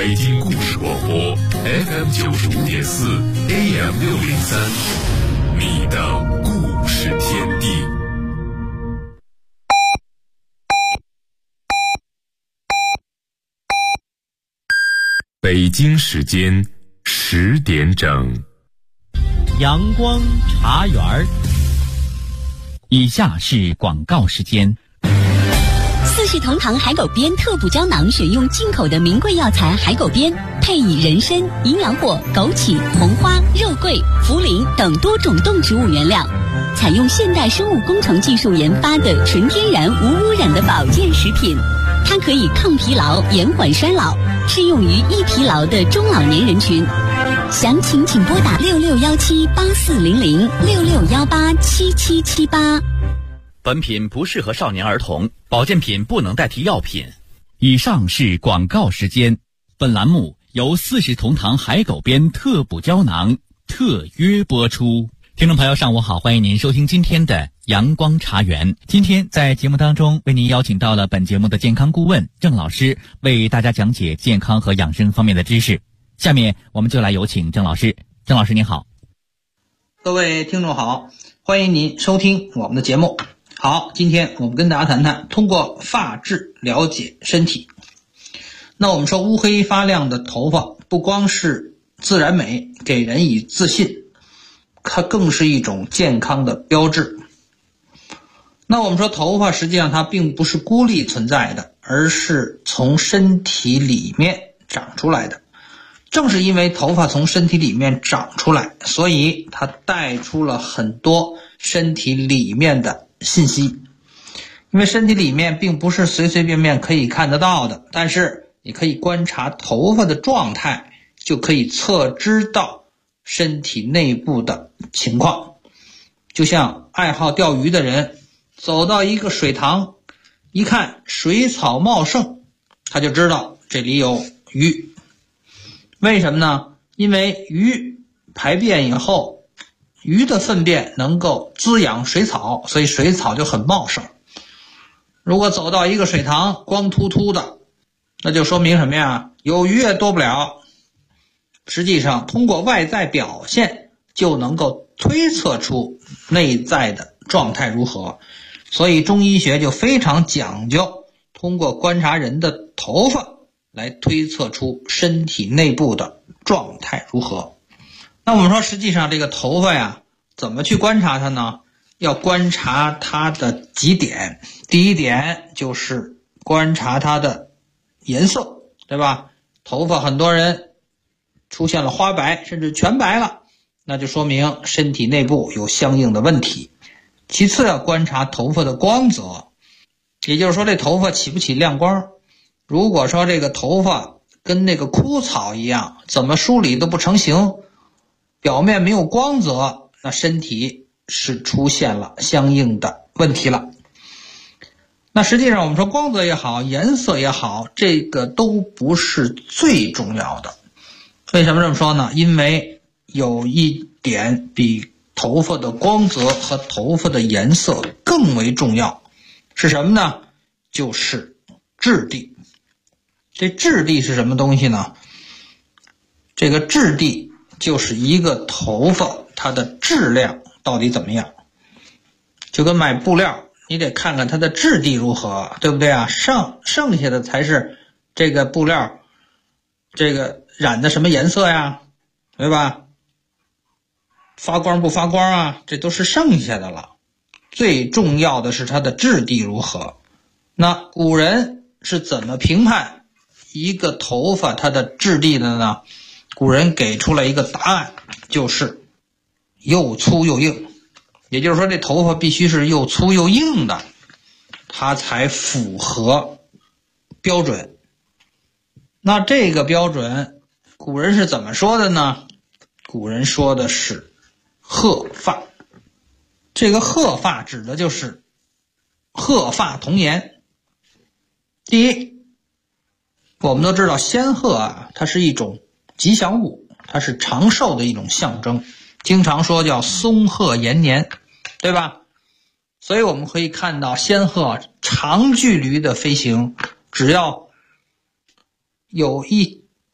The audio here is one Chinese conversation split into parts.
北京故事广播 FM95.4 AM603，你的故事天地。北京时间10点整， 阳光茶园。以下是广告时间。 四世同堂海狗鞭特补胶囊，选用进口的名贵药材海狗鞭，配以人参、营养果、枸杞、红花、肉桂、茯苓等多种动植物原料，采用现代生物工程技术研发的纯天然无污染的保健食品。它可以抗疲劳、延缓衰老，适用于易疲劳的中老年人群。详情请拨打66178400 66187778。 本品不适合少年儿童，保健品不能代替药品。以上是广告时间。本栏目由四世同堂海狗鞭特补胶囊特约播出。听众朋友上午好，欢迎您收听今天的阳光茶园。今天在节目当中为您邀请到了本节目的健康顾问郑老师，为大家讲解健康和养生方面的知识。下面我们就来有请郑老师。郑老师您好。 各位听众好，欢迎您收听我们的节目。好，今天我们跟大家谈谈通过发质了解身体。那我们说乌黑发亮的头发不光是自然美，给人以自信，它更是一种健康的标志。那我们说头发实际上它并不是孤立存在的，而是从身体里面长出来的。正是因为头发从身体里面长出来，所以它带出了很多身体里面的信息。因为身体里面并不是随随便便可以看得到的，但是你可以观察头发的状态，就可以测知到身体内部的情况。就像爱好钓鱼的人走到一个水塘，一看水草茂盛，他就知道这里有鱼。为什么呢？因为鱼排便以后，鱼的粪便能够滋养水草，所以水草就很茂盛。如果走到一个水塘光秃秃的，那就说明什么呀？有鱼也多不了。实际上通过外在表现就能够推测出内在的状态如何，所以中医学就非常讲究通过观察人的头发来推测出身体内部的状态如何。那我们说实际上这个头发呀，怎么去观察它呢？要观察它的几点。第一点就是观察它的颜色，对吧？头发很多人出现了花白甚至全白了，那就说明身体内部有相应的问题。其次要观察头发的光泽，也就是说这头发起不起亮光。如果说这个头发跟那个枯草一样，怎么梳理都不成形，表面没有光泽，那身体是出现了相应的问题了。那实际上我们说光泽也好，颜色也好，这个都不是最重要的。为什么这么说呢？因为有一点比头发的光泽和头发的颜色更为重要，是什么呢？就是质地。这质地是什么东西呢？这个质地就是一个头发它的质量到底怎么样。就跟买布料，你得看看它的质地如何，对不对啊？剩下的才是这个布料这个染的什么颜色呀，对吧？发光不发光啊，这都是剩下的了。最重要的是它的质地如何。那古人是怎么评判一个头发它的质地的呢？古人给出了一个答案，就是又粗又硬。也就是说这头发必须是又粗又硬的，它才符合标准。那这个标准古人是怎么说的呢？古人说的是鹤发。这个鹤发指的就是鹤发童颜。第一，我们都知道仙鹤啊，它是一种吉祥物，它是长寿的一种象征，经常说叫松鹤延年，对吧？所以我们可以看到仙鹤长距离的飞行，只要有一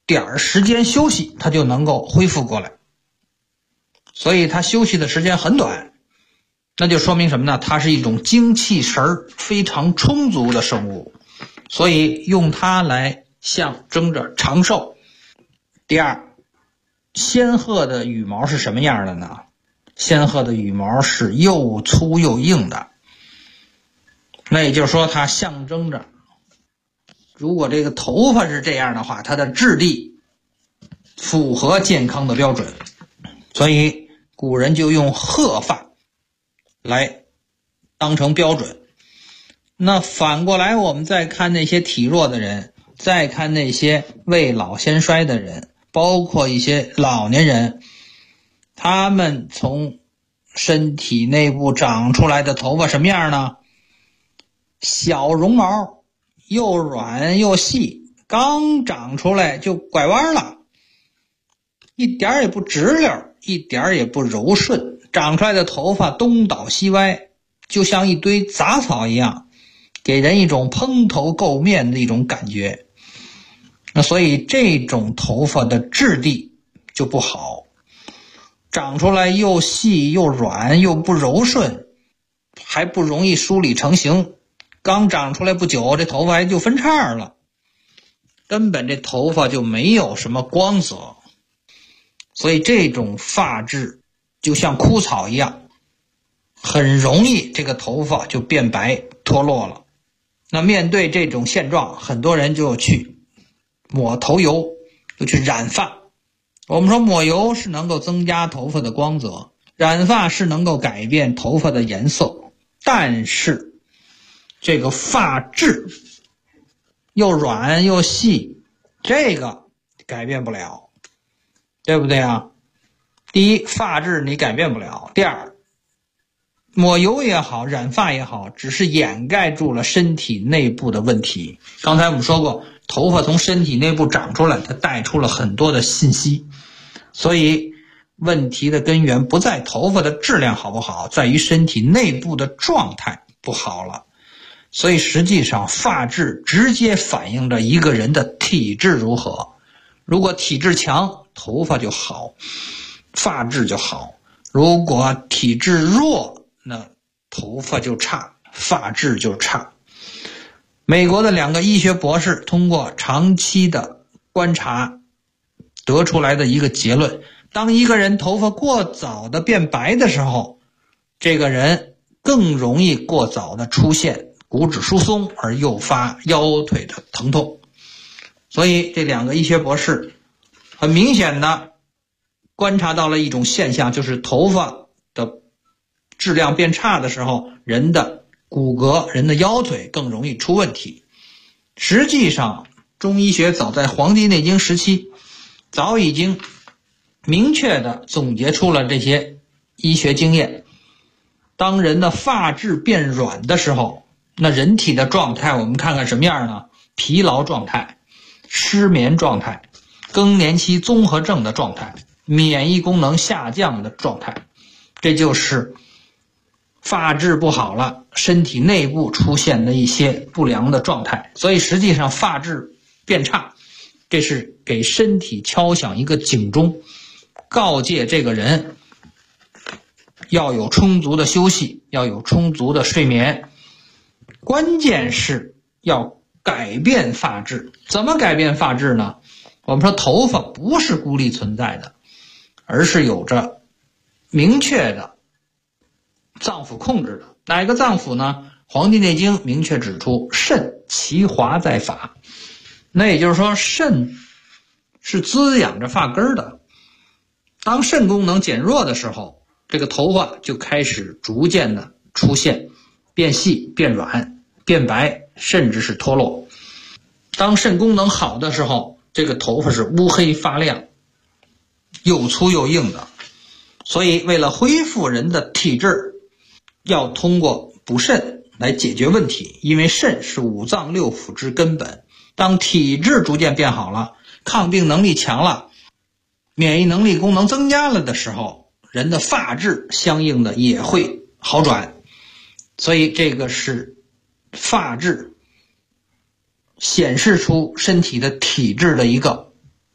点时间休息，它就能够恢复过来。所以它休息的时间很短，那就说明什么呢？它是一种精气神非常充足的生物，所以用它来象征着长寿。第二，仙鹤的羽毛是什么样的呢？仙鹤的羽毛是又粗又硬的，那也就是说它象征着，如果这个头发是这样的话，它的质地符合健康的标准，所以古人就用鹤发来当成标准。那反过来我们再看那些体弱的人，再看那些未老先衰的人，包括一些老年人，他们从身体内部长出来的头发什么样呢？小绒毛，又软又细，刚长出来就拐弯了，一点也不直溜，一点也不柔顺，长出来的头发东倒西歪，就像一堆杂草一样，给人一种蓬头垢面的一种感觉。那所以这种头发的质地就不好，长出来又细又软又不柔顺，还不容易梳理成型，刚长出来不久，这头发还就分叉了，根本这头发就没有什么光泽。所以这种发质就像枯草一样，很容易这个头发就变白脱落了。那面对这种现状，很多人就去抹头油，就去染发。我们说抹油是能够增加头发的光泽，染发是能够改变头发的颜色，但是这个发质又软又细，这个改变不了，对不对啊？第一，发质你改变不了；第二，抹油也好，染发也好，只是掩盖住了身体内部的问题。刚才我们说过，头发从身体内部长出来，它带出了很多的信息，所以问题的根源不在头发的质量好不好，在于身体内部的状态不好了。所以实际上发质直接反映着一个人的体质如何，如果体质强，头发就好，发质就好；如果体质弱，那头发就差，发质就差。美国的2个医学博士通过长期的观察得出来的一个结论，当一个人头发过早的变白的时候，这个人更容易过早的出现骨质疏松而诱发腰腿的疼痛。所以这2个医学博士很明显的观察到了一种现象，就是头发的质量变差的时候，人的骨骼、人的腰腿更容易出问题。实际上中医学早在《黄帝内经》时期早已经明确的总结出了这些医学经验。当人的发质变软的时候，那人体的状态我们看看什么样呢？疲劳状态、失眠状态、更年期综合症的状态、免疫功能下降的状态，这就是发质不好了，身体内部出现的一些不良的状态。所以实际上发质变差，这是给身体敲响一个警钟，告诫这个人要有充足的休息，要有充足的睡眠。关键是要改变发质。怎么改变发质呢？我们说头发不是孤立存在的，而是有着明确的脏腑控制的。哪个脏腑呢？《黄帝内经》明确指出，肾其华在发。那也就是说，肾是滋养着发根的。当肾功能减弱的时候，这个头发就开始逐渐的出现变细、变软、变白，甚至是脱落。当肾功能好的时候，这个头发是乌黑发亮，又粗又硬的。所以为了恢复人的体质，要通过补肾来解决问题，因为肾是五脏六腑之根本。当体质逐渐变好了，抗病能力强了，免疫能力功能增加了的时候，人的发质相应的也会好转。所以这个是发质显示出身体的体质的一个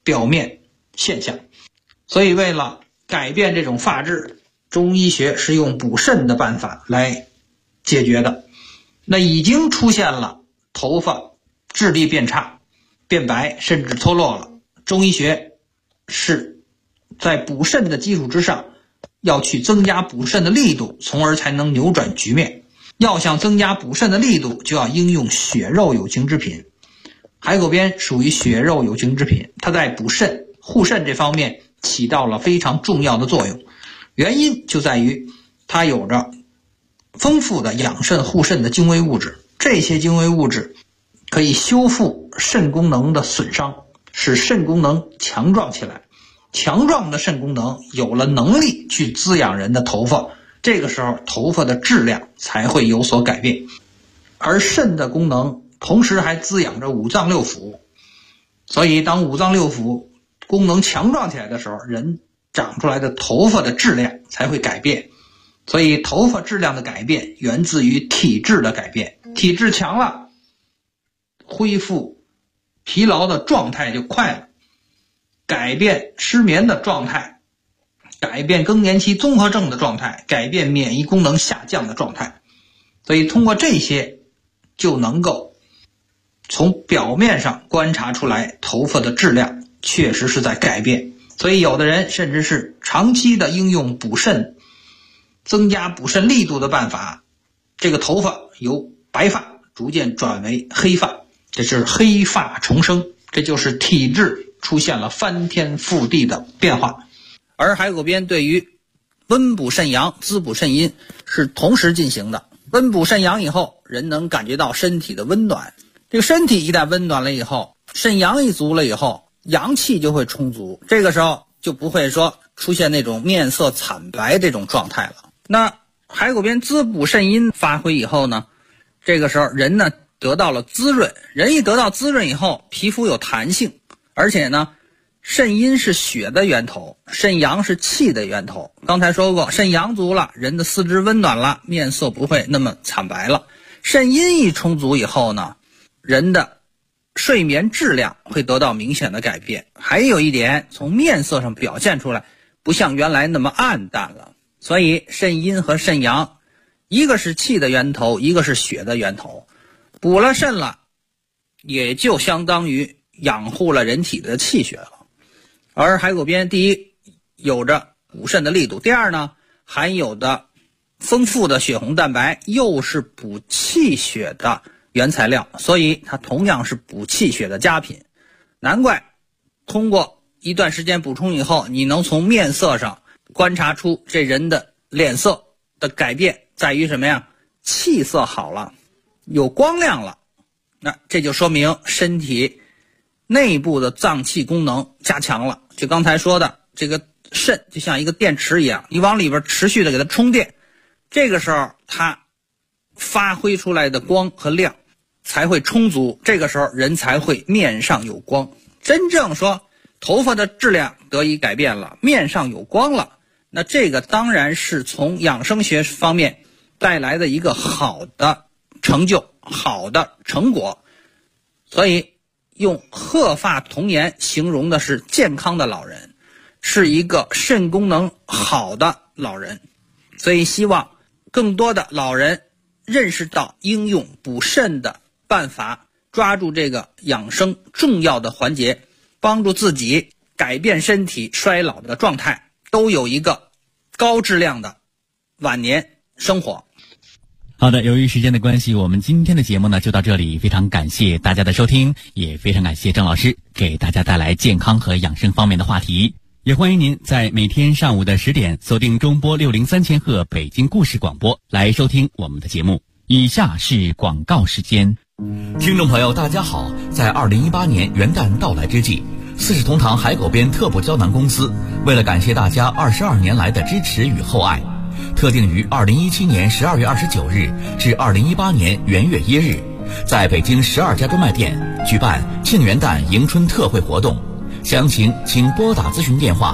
表面现象。所以为了改变这种发质，中医学是用补肾的办法来解决的。那已经出现了头发质地变差、变白甚至脱落了，中医学是在补肾的基础之上要去增加补肾的力度，从而才能扭转局面。要想增加补肾的力度，就要应用血肉有情之品。海狗鞭属于血肉有情之品，它在补肾护肾这方面起到了非常重要的作用。原因就在于它有着丰富的养肾护肾的精微物质，这些精微物质可以修复肾功能的损伤，使肾功能强壮起来。强壮的肾功能有了能力去滋养人的头发，这个时候头发的质量才会有所改变。而肾的功能同时还滋养着五脏六腑，所以当五脏六腑功能强壮起来的时候，人长出来的头发的质量才会改变。所以头发质量的改变源自于体质的改变，体质强了，恢复疲劳的状态就快了，改变失眠的状态，改变更年期综合症的状态，改变免疫功能下降的状态。所以通过这些就能够从表面上观察出来头发的质量确实是在改变。所以有的人甚至是长期的应用补肾、增加补肾力度的办法，这个头发由白发逐渐转为黑发，这是黑发重生，这就是体质出现了翻天覆地的变化。而海狗鞭对于温补肾阳、滋补肾阴是同时进行的。温补肾阳以后，人能感觉到身体的温暖，这个身体一旦温暖了以后，肾阳一足了以后，阳气就会充足，这个时候就不会说出现那种面色惨白这种状态了。那海狗鞭滋补肾阴发挥以后呢，这个时候人呢得到了滋润，人一得到滋润以后，皮肤有弹性，而且呢肾阴是血的源头，肾阳是气的源头。刚才说过，肾阳足了，人的四肢温暖了，面色不会那么惨白了。肾阴一充足以后呢，人的睡眠质量会得到明显的改变。还有一点，从面色上表现出来，不像原来那么暗淡了。所以肾阴和肾阳，一个是气的源头，一个是血的源头。补了肾了，也就相当于养护了人体的气血了。而海狗鞭第一有着补肾的力度，第二呢含有的丰富的血红蛋白又是补气血的原材料，所以它同样是补气血的佳品。难怪通过一段时间补充以后，你能从面色上观察出这人的脸色的改变在于什么呀？气色好了，有光亮了，那这就说明身体内部的脏器功能加强了。就刚才说的，这个肾就像一个电池一样，你往里边持续的给它充电，这个时候它发挥出来的光和亮才会充足，这个时候人才会面上有光。真正说头发的质量得以改变了，面上有光了，那这个当然是从养生学方面带来的一个好的成就、好的成果。所以用鹤发童颜形容的是健康的老人，是一个肾功能好的老人。所以希望更多的老人认识到应用补肾的办法，抓住这个养生重要的环节，帮助自己改变身体衰老的状态，都有一个高质量的晚年生活。 好的，由于时间的关系，我们今天的节目呢就到这里，非常感谢大家的收听，也非常感谢郑老师给大家带来健康和养生方面的话题。也欢迎您在每天上午的10点锁定中波603千赫北京故事广播来收听我们的节目。以下是广告时间。 听众朋友大家好，在2018年元旦到来之际，四世同堂海狗鞭特补胶囊公司为了感谢大家22年来的支持与厚爱，特定于2017年12月29日至2018年元月1日，在北京12家专卖店举办庆元旦迎春特惠活动。详情请拨打咨询电话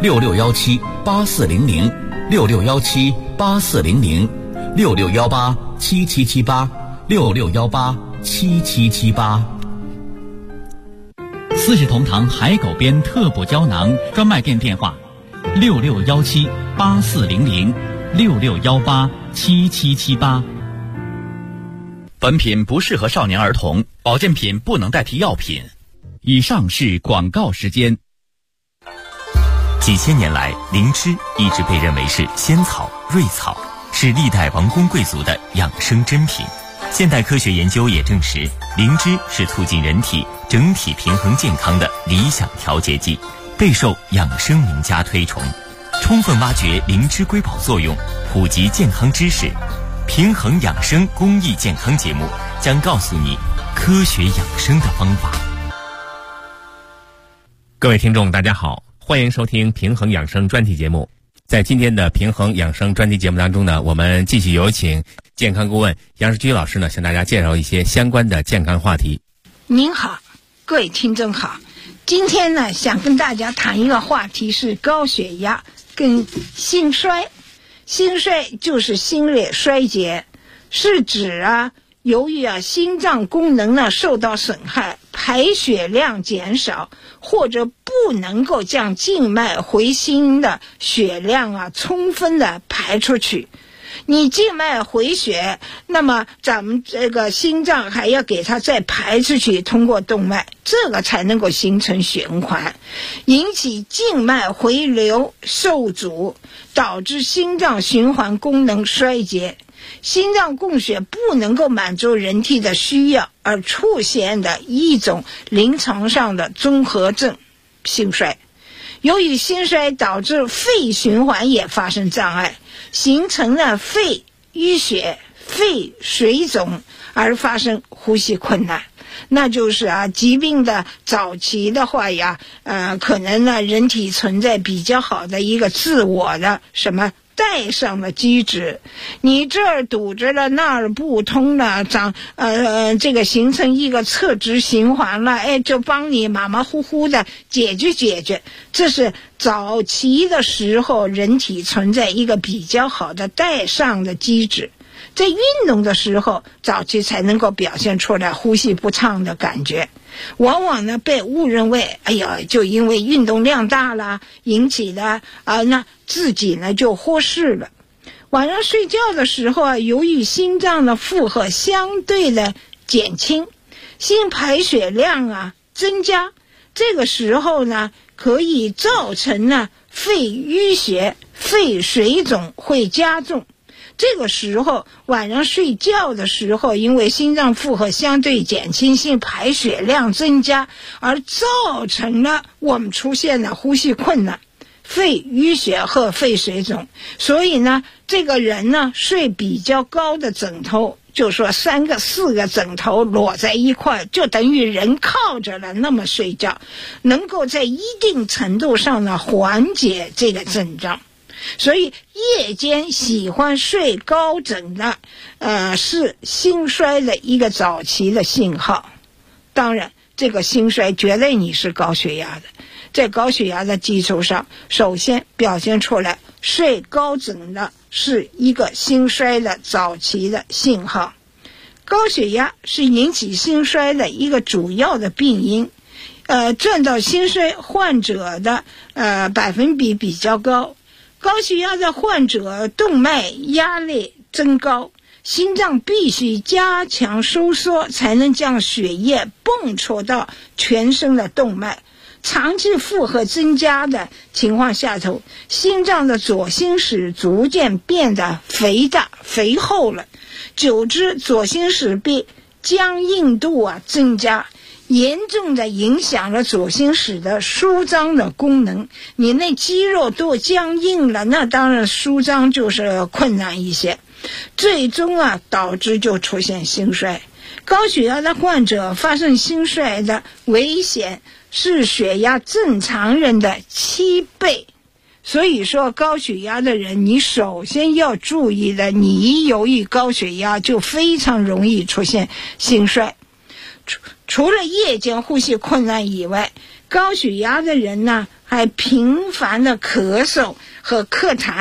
66178400 66178400 66187778 66187778。 四世同堂海狗鞭特补胶囊专卖店电话：6617-8400，6618-7778。本品不适合少年儿童，保健品不能代替药品。以上是广告时间。 几千年来，灵芝一直被认为是仙草、瑞草，是历代王公贵族的养生珍品。现代科学研究也证实，灵芝是促进人体整体平衡健康的理想调节剂，备受养生名家推崇。充分挖掘灵芝瑰宝作用，普及健康知识，平衡养生公益健康节目将告诉你科学养生的方法。 各位听众大家好，欢迎收听平衡养生专题节目。在今天的平衡养生专题节目当中呢，我们继续有请健康顾问杨世居老师呢，向大家介绍一些相关的健康话题。 您好，各位听众好，今天呢想跟大家谈一个话题，是高血压跟心衰。心衰就是心力衰竭，是指由于心脏功能呢受到损害，排血量减少，或者不能够将静脉回心的血量充分的排出去。你静脉回血，那么咱们这个心脏还要给它再排出去，通过动脉，这个才能够形成循环，引起静脉回流受阻，导致心脏循环功能衰竭。心脏供血不能够满足人体的需要，而出现的一种临床上的综合症心衰。由于心衰导致肺循环也发生障碍，形成了肺淤血、肺水肿，而发生呼吸困难。那就是疾病的早期的话可能呢人体存在比较好的一个自我的带上的机制，你这儿堵着了，那儿不通了，这个形成一个侧支循环了，就帮你马马虎虎的解决。这是早期的时候人体存在一个比较好的带上的机制，在运动的时候早期才能够表现出来呼吸不畅的感觉。往往呢被误认为就因为运动量大了引起的那自己呢就忽视了。晚上睡觉的时候由于心脏的负荷相对的减轻，心排血量增加，这个时候呢可以造成呢肺淤血、肺水肿会加重。这个时候晚上睡觉的时候，因为心脏负荷相对减轻，心排血量增加，而造成了我们出现了呼吸困难、肺淤血和肺水肿。所以呢这个人呢睡比较高的枕头，就说3个4个枕头摞在一块，就等于人靠着了那么睡觉，能够在一定程度上呢缓解这个症状。所以夜间喜欢睡高枕的是心衰的一个早期的信号。当然这个心衰绝对你是高血压的，在高血压的基础上，首先表现出来睡高枕的是一个心衰的早期的信号。高血压是引起心衰的一个主要的病因，占到心衰患者的百分比比较高。高血压的患者动脉压力增高，心脏必须加强收缩，才能将血液泵出到全身的动脉。长期负荷增加的情况下头，心脏的左心室逐渐变得肥大肥厚了，久之左心室壁僵硬度增加，严重的影响了左心室的舒张的功能。你那肌肉都僵硬了，那当然舒张就是困难一些，最终导致就出现心衰。高血压的患者发生心衰的危险是血压正常人的7倍。所以说高血压的人，你首先要注意的，你由于高血压就非常容易出现心衰。除了夜间呼吸困难以外，高血压的人呢还频繁的咳嗽和咳痰，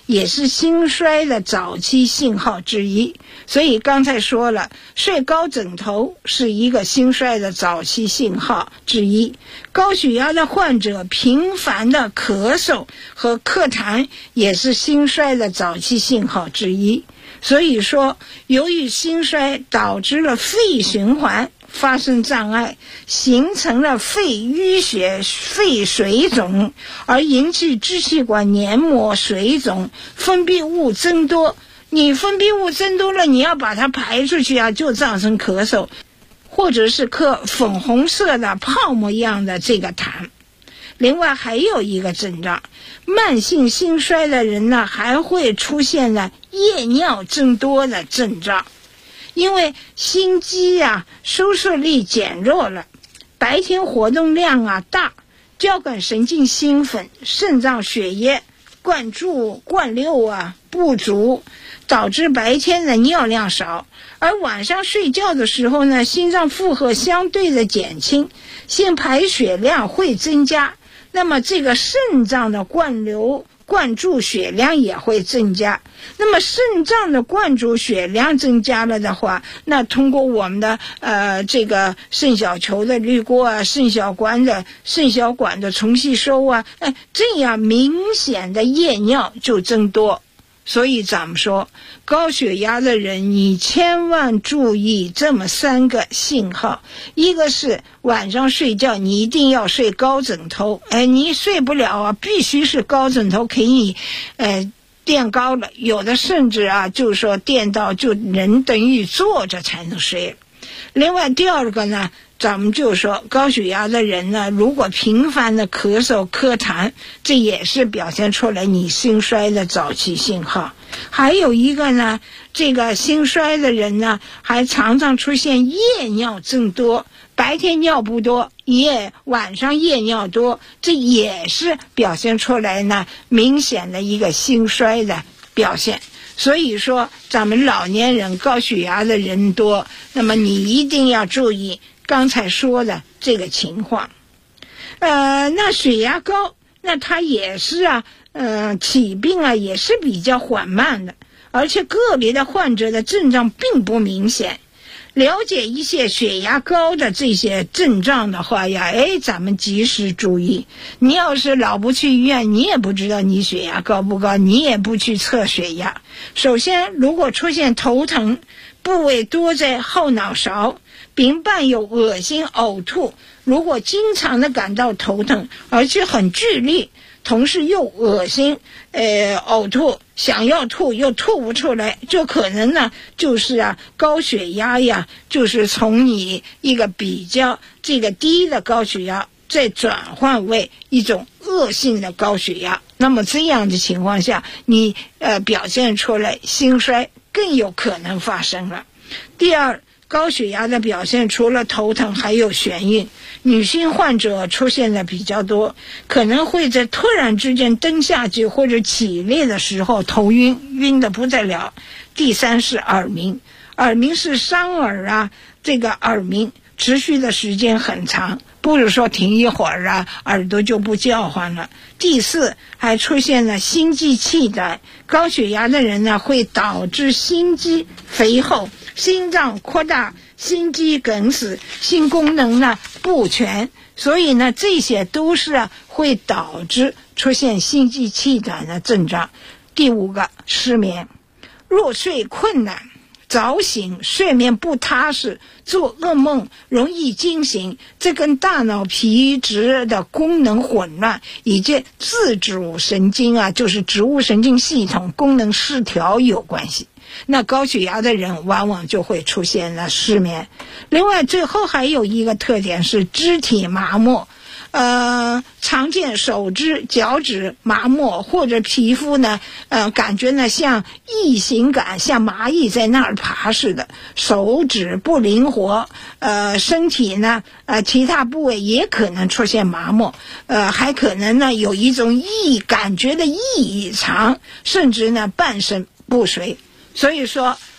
也是兴衰的早期信号之一。所以刚才说了，睡高枕头是一个兴衰的早期信号之一。高血压的患者频繁的咳嗽和咳痰也是兴衰的早期信号之一。所以说，由于兴衰导致了肺循环发生障碍，形成了肺淤血、肺水肿，而引起支气管黏膜水肿，分泌物增多。你分泌物增多了，你要把它排出去啊，就造成咳嗽，或者是咳粉红色的泡沫一样的这个痰。另外还有一个症状，慢性兴衰的人呢，还会出现了夜尿增多的症状。因为心肌收摄力减弱了，白天活动量大，交感神经兴奋，肾脏血液灌注灌流不足，导致白天的尿量少，而晚上睡觉的时候呢，心脏负荷相对的减轻，心排血量会增加，那么这个肾脏的灌注血量也会增加。那么肾脏的灌注血量增加了的话，那通过我们的这个肾小球的滤过肾小管的重吸收这样明显的夜尿就增多。所以咱们说，高血压的人你千万注意这么3个信号。一个是晚上睡觉你一定要睡高枕头，你睡不了必须是高枕头可以垫高了，有的甚至就是说垫到就人等于坐着才能睡。另外第二个呢，咱们就说高血压的人呢，如果频繁的咳嗽咳痰，这也是表现出来你兴衰的早期信号。还有一个呢，这个兴衰的人呢，还常常出现夜尿增多，白天尿不多，晚上夜尿多，这也是表现出来呢明显的一个兴衰的表现。所以说咱们老年人高血压的人多，那么你一定要注意刚才说的这个情况。那血压高，那它也是起病也是比较缓慢的，而且个别的患者的症状并不明显。了解一些血压高的这些症状的话咱们及时注意。你要是老不去医院，你也不知道你血压高不高，你也不去测血压。首先，如果出现头疼，部位多在后脑勺，并伴有恶心呕吐，如果经常的感到头疼，而且很剧烈，同时又恶心呕吐，想要吐又吐不出来，就可能呢就是高血压就是从你一个比较这个低的高血压再转换为一种恶性的高血压。那么这样的情况下，你表现出来兴衰更有可能发生了。第二，高血压的表现除了头疼还有眩晕，女性患者出现的比较多，可能会在突然之间蹬下去或者起立的时候头晕得不得了。第三是耳鸣，耳鸣是伤耳这个耳鸣持续的时间很长，不是说停一会儿耳朵就不叫唤了。第四，还出现了心肌气短，高血压的人呢会导致心肌肥厚，心脏扩大，心肌梗死，心功能呢不全，所以呢这些都是会导致出现心肌气短的症状。第五个，失眠，入睡困难，早醒，睡眠不踏实，做噩梦，容易惊醒，这跟大脑皮质的功能混乱以及自主神经就是植物神经系统功能失调有关系。那高血压的人往往就会出现了失眠。另外最后还有一个特点是肢体麻木，常见手指脚趾麻木，或者皮肤呢感觉呢像异形感，像蚂蚁在那儿爬似的，手指不灵活，身体呢其他部位也可能出现麻木，还可能呢有一种感觉的异常，甚至呢半身不遂。所以说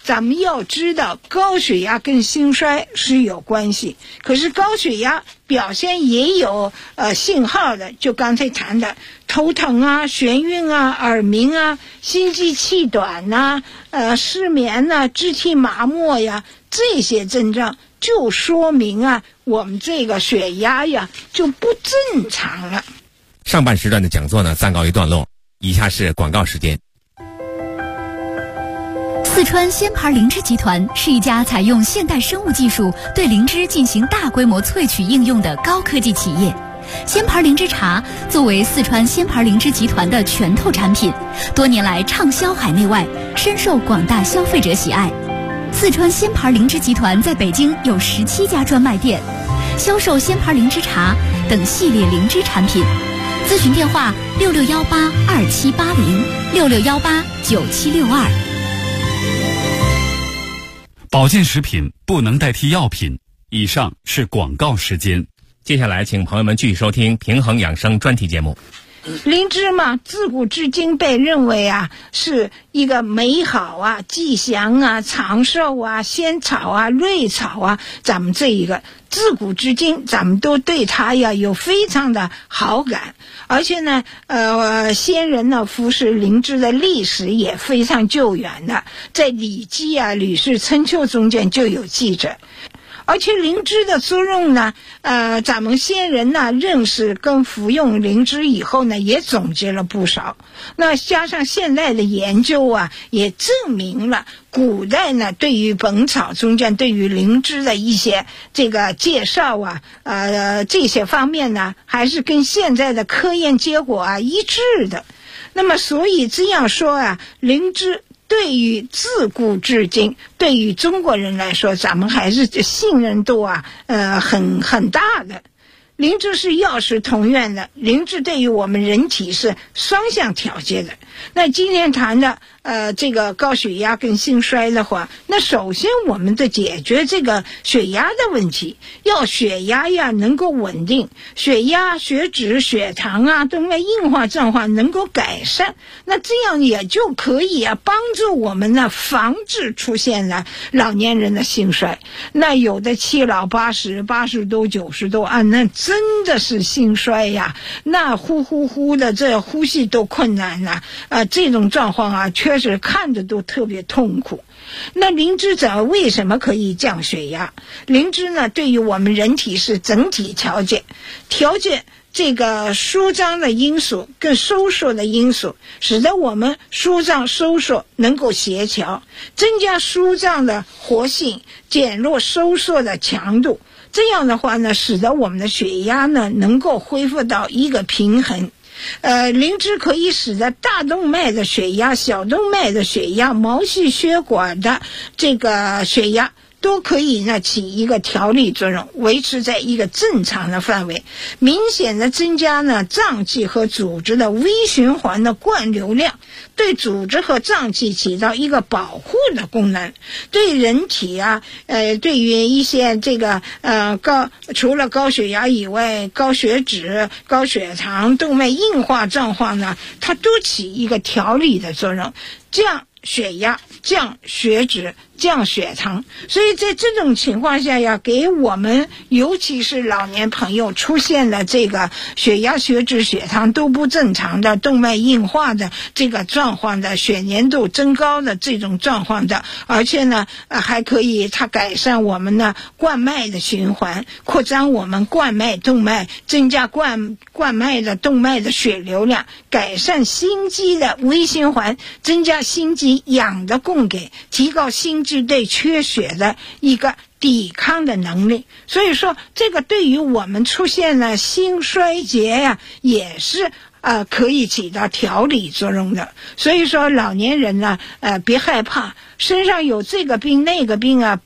咱们要知道高血压跟心衰是有关系，可是高血压表现也有信号的，就刚才谈的头疼啊、眩晕啊、耳鸣啊、心悸气短啊、失眠啊、肢体麻木呀，这些症状就说明啊我们这个血压呀就不正常了。 上半时段的讲座呢暂告一段落，以下是广告时间。 四川仙牌灵芝集团是一家采用现代生物技术对灵芝进行大规模萃取应用的高科技企业。仙牌灵芝茶作为四川仙牌灵芝集团的拳头产品，多年来畅销海内外，深受广大消费者喜爱。四川仙牌灵芝集团在北京有17家专卖店，销售仙牌灵芝茶等系列灵芝产品。咨询电话66182780，66189762。 保健食品不能代替药品。以上是广告时间。 接下来请朋友们继续收听平衡养生专题节目。 灵芝嘛，自古至今被认为啊是一个美好啊、吉祥啊、长寿啊、仙草啊、瑞草啊，咱们这一个自古至今咱们都对它呀有非常的好感，而且呢先人呢服食灵芝的历史也非常久远的，在《礼记》啊《吕氏春秋》中间就有记载。而且灵芝的作用呢，咱们先人呢认识跟服用灵芝以后呢，也总结了不少。那加上现在的研究啊，也证明了古代呢对于本草中间对于灵芝的一些这个介绍啊，这些方面呢，还是跟现在的科研结果啊一致的。那么所以这样说啊，灵芝对于自古至今，对于中国人来说，咱们还是信任度啊，很大的。灵芝是药食同源的，灵芝对于我们人体是双向调节的。那今天谈的这个高血压跟心衰的话，那首先我们得解决这个血压的问题，要血压呀能够稳定，血压、血脂、血糖啊动脉硬化状况能够改善，那这样也就可以啊帮助我们呢防治出现了老年人的心衰。那有的七老80多90多啊，那真的是心衰呀，那呼的这呼吸都困难了这种状况啊确实看着都特别痛苦。那灵芝为什么可以降血压？灵芝呢对于我们人体是整体调节这个舒张的因素跟收缩的因素，使得我们舒张收缩能够协调，增加舒张的活性，减弱收缩的强度。这样的话呢，使得我们的血压呢能够恢复到一个平衡。灵芝可以使得大动脉的血压、小动脉的血压、毛细血管的这个血压都可以呢起一个调理作用，维持在一个正常的范围，明显的增加呢脏器和组织的微循环的灌流量，对组织和脏器起到一个保护的功能，对人体啊对于一些这个除了高血压以外，高血脂、高血糖、动脉硬化状况呢，它都起一个调理的作用，降血压、降血脂、降血糖。所以在这种情况下呀，给我们尤其是老年朋友出现了这个血压、血脂、血糖都不正常的、动脉硬化的这个状况的、血粘度增高的这种状况的，而且呢还可以它改善我们的冠脉的循环，扩张我们冠脉动脉，增加冠脉的动脉的血流量，改善心肌的微循环，增加心肌氧的供给，提高心肌对缺血的一个抵抗的能力。所以说这个对于我们出现了心衰竭呀，也是可以起到调理作用的。所以说老年人呢别害怕，身上有这个病那个病啊